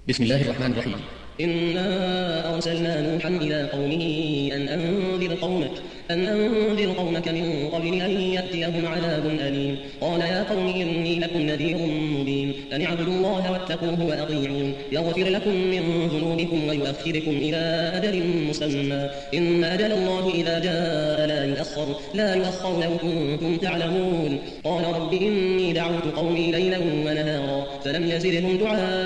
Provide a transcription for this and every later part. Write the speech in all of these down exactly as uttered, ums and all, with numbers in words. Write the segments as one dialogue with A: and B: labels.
A: بسم الله الرحمن الرحيم.
B: إنا أرسلنا نوحا إلى قومه أن أنذر قومك أن أنذر قومك من قبل أن يأتيهم عذاب أليم. قال يا قوم إني لكم نذير مبين أن اعبدوا الله واتقوه وأطيعون يغفر لكم من ذنوبكم ويؤخركم إلى أجل مسمى إن أجل الله إذا جاء لا يؤخر لا يؤخر لو كنتم تعلمون. قال رب إني دعوت قومي ليلا ونهارا فلم يزدهم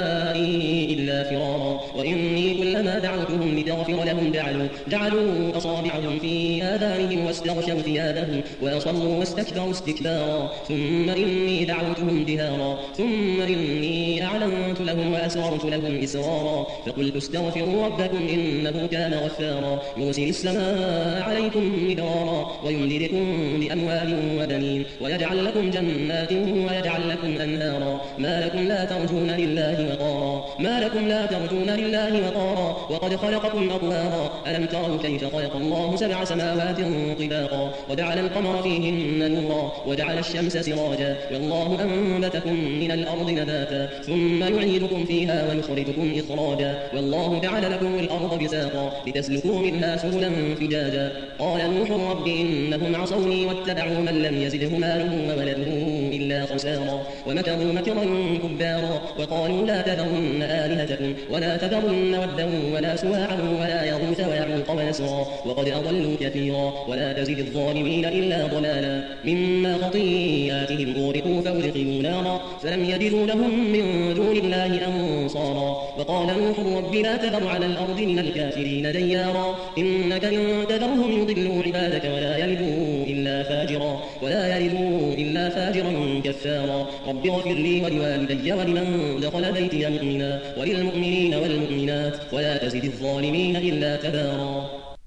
B: دعائي إلا فرارا وإني كلما دعوتهم لتغفر لهم جعلوا جعلوا أصابعهم في آذانهم واستغشوا ثيابهم وأصروا واستكبروا استكبارا ثم إني دعوتهم جهارا ثم إني أعلنت لهم وأسررت لهم إسرارا فقلت استغفروا ربكم إنه كان غفارا يرسل السماء عليكم مدرارا ويمددكم بأموال وبنين ويجعل لكم جنات ويجعل لكم أنهارا ما لكم لا ترجون لله وقارا ما لكم لا ترجون لله وقارا وقد خلقكم أطوارا ألم تروا كيف خلق الله سبع سماوات طباقا وجعل القمر فيهن نورا وجعل الشمس سراجا والله أنبتكم من الأرض نباتا ثم يعيدكم فيها ويخرجكم إخراجا والله جعل لكم الأرض بساطا لتسلكوا منها سبلا فجاجا. قال نوح رب إنهم عصوني واتبعوا من لم يزده ماله وولده إلا خسارا ومكروا مكرا كبارا وقالوا لا تذرن آلهتكم ولا تذرن ودا ولا سواعا ولا يغوث ويعوق ونسرا وقد أضلوا كثيرا ولا تزد الظالمين إلا ضلالا. مما خطيئاتهم أغرقوا فأدخلوا نارا فلم يجدوا لهم من دون الله أنصارا. وقال نوح رب لا تذر على الأرض من الكافرين ديارا إنك إن تذرهم يضلوا عبادك ولا يلدوا إلا فاجرا ولا يلدوا إلا فاجرا كفارا. رب اغفر لي ولوالدي ولمن دخل بيتي مؤمنا وللمؤمنين والمؤمنات ولا تزد الظالمين إلا تبارا.